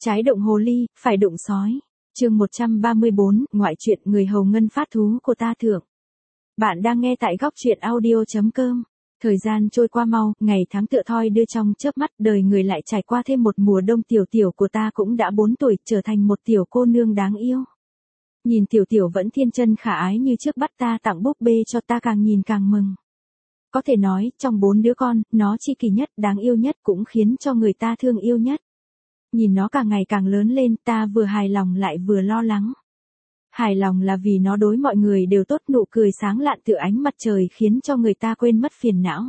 Trái đụng hồ ly, phải đụng sói. Chương 134, ngoại truyện người hầu ngân phát thú của ta thượng. Bạn đang nghe tại góc truyện audio.com. Thời gian trôi qua mau, ngày tháng tựa thoi đưa trong chớp mắt, đời người lại trải qua thêm một mùa đông. Tiểu tiểu của ta cũng đã 4 tuổi, trở thành một tiểu cô nương đáng yêu. Nhìn tiểu tiểu vẫn thiên chân khả ái như trước, bắt ta tặng búp bê cho ta, càng nhìn càng mừng. Có thể nói, trong 4 đứa con, nó chi kỳ nhất, đáng yêu nhất, cũng khiến cho người ta thương yêu nhất. Nhìn nó càng ngày càng lớn lên, ta vừa hài lòng lại vừa lo lắng. Hài lòng là vì nó đối mọi người đều tốt, nụ cười sáng lạn tựa ánh mặt trời khiến cho người ta quên mất phiền não.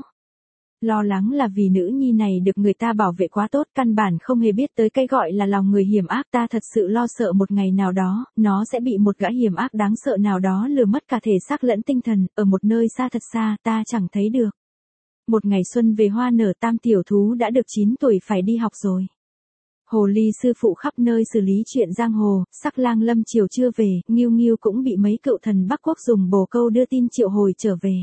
Lo lắng là vì nữ nhi này được người ta bảo vệ quá tốt, căn bản không hề biết tới cái gọi là lòng người hiểm ác. Ta thật sự lo sợ một ngày nào đó, nó sẽ bị một gã hiểm ác đáng sợ nào đó lừa mất cả thể xác lẫn tinh thần, ở một nơi xa thật xa, ta chẳng thấy được. Một ngày xuân về hoa nở, Tam tiểu thú đã được 9 tuổi phải đi học rồi. Hồ ly sư phụ khắp nơi xử lý chuyện giang hồ, Sắc Lang lâm chiều chưa về, Ngưu Ngưu cũng bị mấy cựu thần Bắc Quốc dùng bồ câu đưa tin triệu hồi trở về.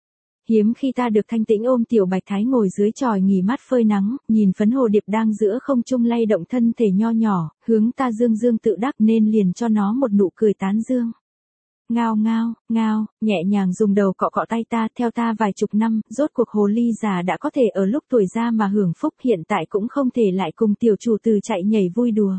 Hiếm khi ta được thanh tĩnh ôm tiểu Bạch Thái ngồi dưới chòi nghỉ mát phơi nắng, nhìn phấn hồ điệp đang giữa không trung lay động thân thể nho nhỏ, hướng ta dương dương tự đắc, nên liền cho nó một nụ cười tán dương. Ngao ngao, ngao, nhẹ nhàng dùng đầu cọ cọ tay ta. Theo ta vài chục năm, rốt cuộc hồ ly già đã có thể ở lúc tuổi già mà hưởng phúc, hiện tại cũng không thể lại cùng tiểu chủ từ chạy nhảy vui đùa.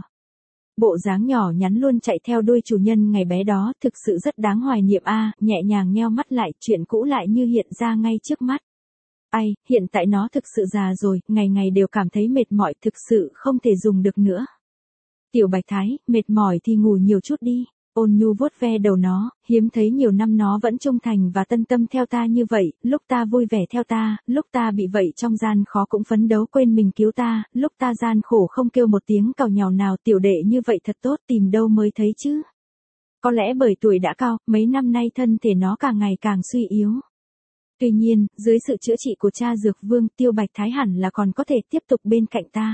Bộ dáng nhỏ nhắn luôn chạy theo đuôi chủ nhân ngày bé đó, thực sự rất đáng hoài niệm a. Nhẹ nhàng nheo mắt lại, chuyện cũ lại như hiện ra ngay trước mắt. Ai, hiện tại nó thực sự già rồi, ngày ngày đều cảm thấy mệt mỏi, thực sự không thể dùng được nữa. Tiểu Bạch Thái, mệt mỏi thì ngủ nhiều chút đi. Ôn nhu vuốt ve đầu nó, hiếm thấy nhiều năm nó vẫn trung thành và tân tâm theo ta như vậy, lúc ta vui vẻ theo ta, lúc ta bị vậy trong gian khó cũng phấn đấu quên mình cứu ta, lúc ta gian khổ không kêu một tiếng càu nhàu nào. Tiểu đệ như vậy thật tốt, tìm đâu mới thấy chứ. Có lẽ bởi tuổi đã cao, mấy năm nay thân thể nó càng ngày càng suy yếu. Tuy nhiên, dưới sự chữa trị của cha dược vương, Tiêu Bạch Thái hẳn là còn có thể tiếp tục bên cạnh ta.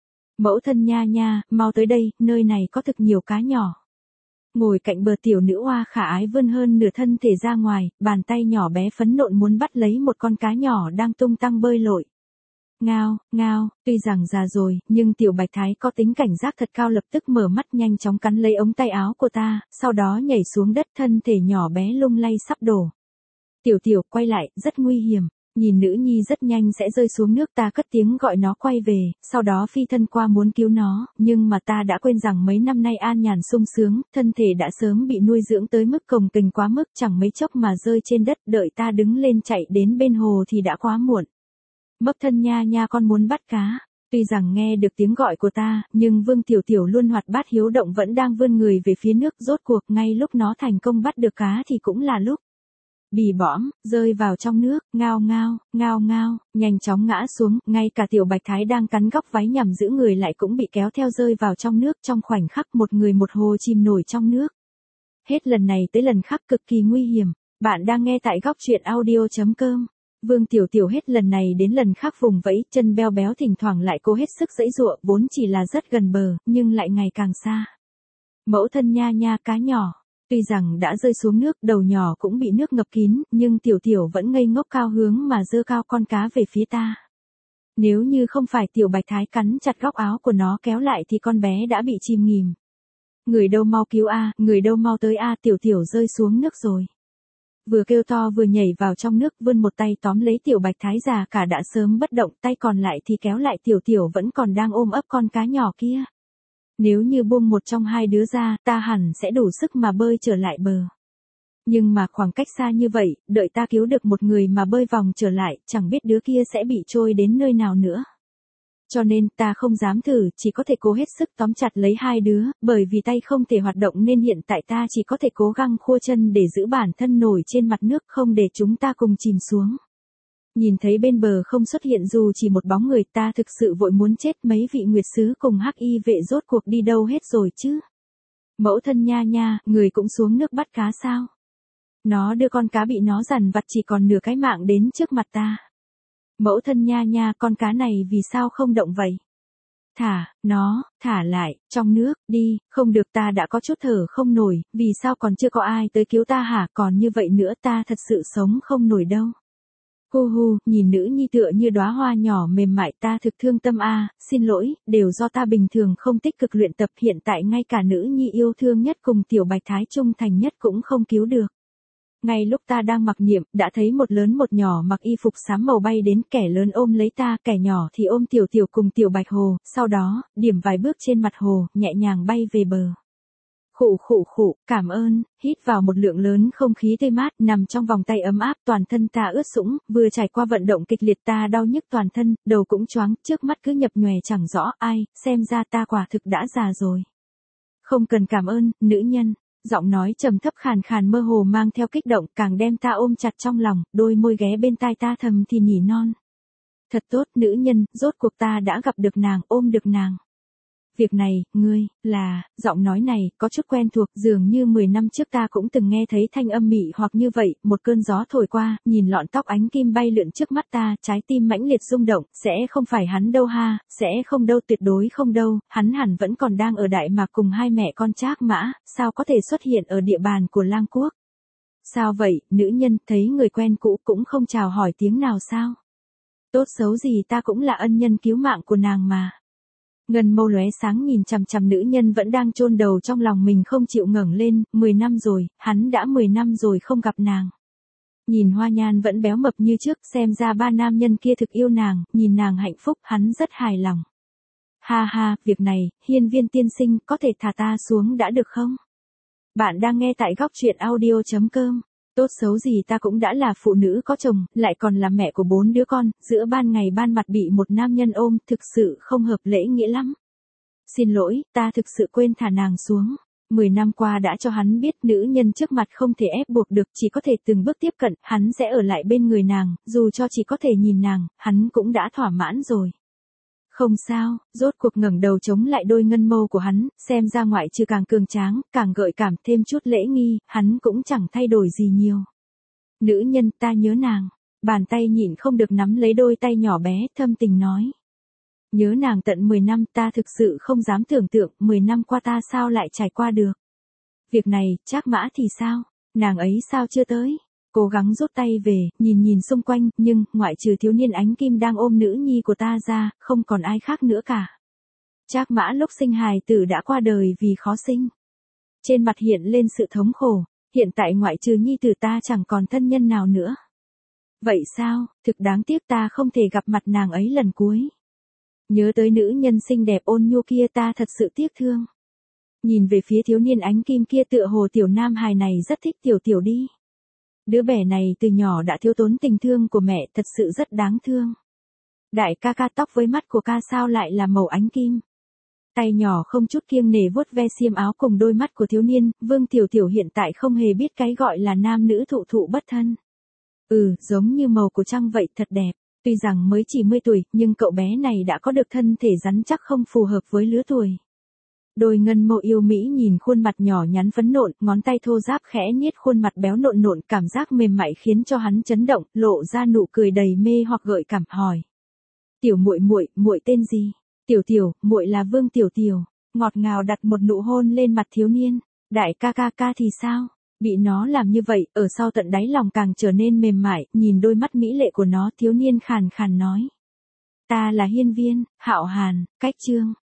Mẫu thân nha nha, mau tới đây, nơi này có thực nhiều cá nhỏ. Ngồi cạnh bờ, tiểu nữ oa khả ái vươn hơn nửa thân thể ra ngoài, bàn tay nhỏ bé phấn nộn muốn bắt lấy một con cá nhỏ đang tung tăng bơi lội. Ngao, ngao, tuy rằng già rồi, nhưng tiểu Bạch Thái có tính cảnh giác thật cao, lập tức mở mắt nhanh chóng cắn lấy ống tay áo của ta, sau đó nhảy xuống đất, thân thể nhỏ bé lung lay sắp đổ. Tiểu tiểu, quay lại, rất nguy hiểm. Nhìn nữ nhi rất nhanh sẽ rơi xuống nước, ta cất tiếng gọi nó quay về, sau đó phi thân qua muốn cứu nó, nhưng mà ta đã quên rằng mấy năm nay an nhàn sung sướng, thân thể đã sớm bị nuôi dưỡng tới mức cồng kềnh quá mức, chẳng mấy chốc mà rơi trên đất. Đợi ta đứng lên chạy đến bên hồ thì đã quá muộn. Mấp thân nha nha, con muốn bắt cá. Tuy rằng nghe được tiếng gọi của ta, nhưng Vương Tiểu Tiểu luôn hoạt bát hiếu động vẫn đang vươn người về phía nước. Rốt cuộc ngay lúc nó thành công bắt được cá thì cũng là lúc bì bõm, rơi vào trong nước, ngao ngao, ngao ngao, nhanh chóng ngã xuống, ngay cả tiểu Bạch Thái đang cắn góc váy nhằm giữ người lại cũng bị kéo theo rơi vào trong nước. Trong khoảnh khắc một người một hồ chìm nổi trong nước. Hết lần này tới lần khác cực kỳ nguy hiểm. Bạn đang nghe tại góc truyện audio.com. Vương Tiểu Tiểu hết lần này đến lần khác vùng vẫy, chân beo béo, thỉnh thoảng lại cố hết sức giãy giụa, vốn chỉ là rất gần bờ, nhưng lại ngày càng xa. Mẫu thân nha nha, cá nhỏ. Tuy rằng đã rơi xuống nước, đầu nhỏ cũng bị nước ngập kín, nhưng Tiểu Tiểu vẫn ngây ngốc cao hướng mà giơ cao con cá về phía ta. Nếu như không phải tiểu Bạch Thái cắn chặt góc áo của nó kéo lại thì con bé đã bị chìm nghỉm. Người đâu mau cứu a, người đâu mau tới a, Tiểu Tiểu rơi xuống nước rồi. Vừa kêu to vừa nhảy vào trong nước, vươn một tay tóm lấy tiểu Bạch Thái, già cả đã sớm bất động, tay còn lại thì kéo lại Tiểu Tiểu vẫn còn đang ôm ấp con cá nhỏ kia. Nếu như buông một trong hai đứa ra, ta hẳn sẽ đủ sức mà bơi trở lại bờ. Nhưng mà khoảng cách xa như vậy, đợi ta cứu được một người mà bơi vòng trở lại, chẳng biết đứa kia sẽ bị trôi đến nơi nào nữa. Cho nên ta không dám thử, chỉ có thể cố hết sức tóm chặt lấy hai đứa, bởi vì tay không thể hoạt động nên hiện tại ta chỉ có thể cố gắng khua chân để giữ bản thân nổi trên mặt nước, không để chúng ta cùng chìm xuống. Nhìn thấy bên bờ không xuất hiện dù chỉ một bóng người, ta thực sự vội muốn chết. Mấy vị nguyệt sứ cùng hắc y vệ rốt cuộc đi đâu hết rồi chứ? Mẫu thân nha nha, người cũng xuống nước bắt cá sao? Nó đưa con cá bị nó dằn vặt chỉ còn nửa cái mạng đến trước mặt ta. Mẫu thân nha nha, con cá này vì sao không động vậy? Thả lại, trong nước, đi. Không được, ta đã có chút thở không nổi, vì sao còn chưa có ai tới cứu ta hả? Còn như vậy nữa ta thật sự sống không nổi đâu. Hu hu, nhìn nữ nhi tựa như đóa hoa nhỏ mềm mại, ta thực thương tâm a, xin lỗi, đều do ta bình thường không tích cực luyện tập, hiện tại ngay cả nữ nhi yêu thương nhất cùng tiểu bạch thái trung thành nhất cũng không cứu được. Ngay lúc ta đang mặc niệm, đã thấy một lớn một nhỏ mặc y phục xám màu bay đến, kẻ lớn ôm lấy ta, kẻ nhỏ thì ôm tiểu tiểu cùng tiểu bạch hồ, sau đó, điểm vài bước trên mặt hồ, nhẹ nhàng bay về bờ. Khụ khụ khụ, cảm ơn, hít vào một lượng lớn không khí tươi mát, nằm trong vòng tay ấm áp, toàn thân ta ướt sũng, vừa trải qua vận động kịch liệt ta đau nhức toàn thân, đầu cũng choáng, trước mắt cứ nhập nhòe chẳng rõ, ai, xem ra ta quả thực đã già rồi. Không cần cảm ơn, nữ nhân. Giọng nói trầm thấp khàn khàn mơ hồ mang theo kích động, càng đem ta ôm chặt trong lòng, đôi môi ghé bên tai ta thầm thì nhỉ non. Thật tốt, nữ nhân, rốt cuộc ta đã gặp được nàng, ôm được nàng. Việc này, ngươi, là, giọng nói này, có chút quen thuộc, dường như 10 năm trước ta cũng từng nghe thấy thanh âm mị hoặc như vậy, một cơn gió thổi qua, nhìn lọn tóc ánh kim bay lượn trước mắt ta, trái tim mãnh liệt rung động, sẽ không phải hắn đâu ha, sẽ không đâu, tuyệt đối không đâu, hắn hẳn vẫn còn đang ở Đại Mạc cùng hai mẹ con Trác Mã, sao có thể xuất hiện ở địa bàn của Lang Quốc. Sao vậy, nữ nhân, thấy người quen cũ cũng không chào hỏi tiếng nào sao? Tốt xấu gì ta cũng là ân nhân cứu mạng của nàng mà. Ngân mâu lóe sáng nhìn chằm chằm nữ nhân vẫn đang chôn đầu trong lòng mình không chịu ngẩng lên, 10 năm rồi, hắn đã 10 năm rồi không gặp nàng. Nhìn Hoa Nhan vẫn béo mập như trước, xem ra ba nam nhân kia thực yêu nàng, nhìn nàng hạnh phúc, hắn rất hài lòng. Ha ha, việc này, Hiên Viên tiên sinh, có thể thả ta xuống đã được không? Bạn đang nghe tại góc truyện audio.com. Tốt xấu gì ta cũng đã là phụ nữ có chồng, lại còn là mẹ của 4 đứa con, giữa ban ngày ban mặt bị một nam nhân ôm, thực sự không hợp lễ nghĩa lắm. Xin lỗi, ta thực sự quên thả nàng xuống. 10 năm qua đã cho hắn biết nữ nhân trước mặt không thể ép buộc được, chỉ có thể từng bước tiếp cận, hắn sẽ ở lại bên người nàng, dù cho chỉ có thể nhìn nàng, hắn cũng đã thỏa mãn rồi. Không sao, rốt cuộc ngẩng đầu chống lại đôi ngân mâu của hắn, xem ra ngoại trừ càng cường tráng, càng gợi cảm thêm chút lễ nghi, hắn cũng chẳng thay đổi gì nhiều. Nữ nhân, ta nhớ nàng. Bàn tay nhịn không được nắm lấy đôi tay nhỏ bé, thâm tình nói. Nhớ nàng tận 10 năm, ta thực sự không dám tưởng tượng, 10 năm qua ta sao lại trải qua được. Việc này, Trác Mã thì sao? Nàng ấy sao chưa tới? Cố gắng rút tay về, nhìn xung quanh, nhưng, ngoại trừ thiếu niên ánh kim đang ôm nữ nhi của ta ra, không còn ai khác nữa cả. Trác Mã lúc sinh hài tử đã qua đời vì khó sinh. Trên mặt hiện lên sự thống khổ, hiện tại ngoại trừ nhi tử ta chẳng còn thân nhân nào nữa. Vậy sao, thực đáng tiếc ta không thể gặp mặt nàng ấy lần cuối. Nhớ tới nữ nhân xinh đẹp ôn nhu kia ta thật sự tiếc thương. Nhìn về phía thiếu niên ánh kim kia tựa hồ tiểu nam hài này rất thích tiểu tiểu đi. Đứa bé này từ nhỏ đã thiếu tốn tình thương của mẹ, thật sự rất đáng thương. Đại ca ca, tóc với mắt của ca sao lại là màu ánh kim. Tay nhỏ không chút kiêng nể vuốt ve xiêm áo cùng đôi mắt của thiếu niên, Vương Tiểu Tiểu hiện tại không hề biết cái gọi là nam nữ thụ thụ bất thân. Giống như màu của trăng vậy, thật đẹp. Tuy rằng mới chỉ 10 tuổi, nhưng cậu bé này đã có được thân thể rắn chắc không phù hợp với lứa tuổi. Đôi ngân mâu yêu mỹ nhìn khuôn mặt nhỏ nhắn phấn nộn, ngón tay thô ráp khẽ niết khuôn mặt béo nộn nộn, cảm giác mềm mại khiến cho hắn chấn động, lộ ra nụ cười đầy mê hoặc gợi cảm, hỏi. Tiểu muội muội, muội tên gì? Tiểu Tiểu, muội là Vương Tiểu Tiểu. Ngọt ngào đặt một nụ hôn lên mặt thiếu niên. Đại ca ca ca thì sao? Bị nó làm như vậy, ở sau tận đáy lòng càng trở nên mềm mại, nhìn đôi mắt mỹ lệ của nó, thiếu niên khàn khàn nói. Ta là Hiên Viên, Hạo Hàn, Cách Chương.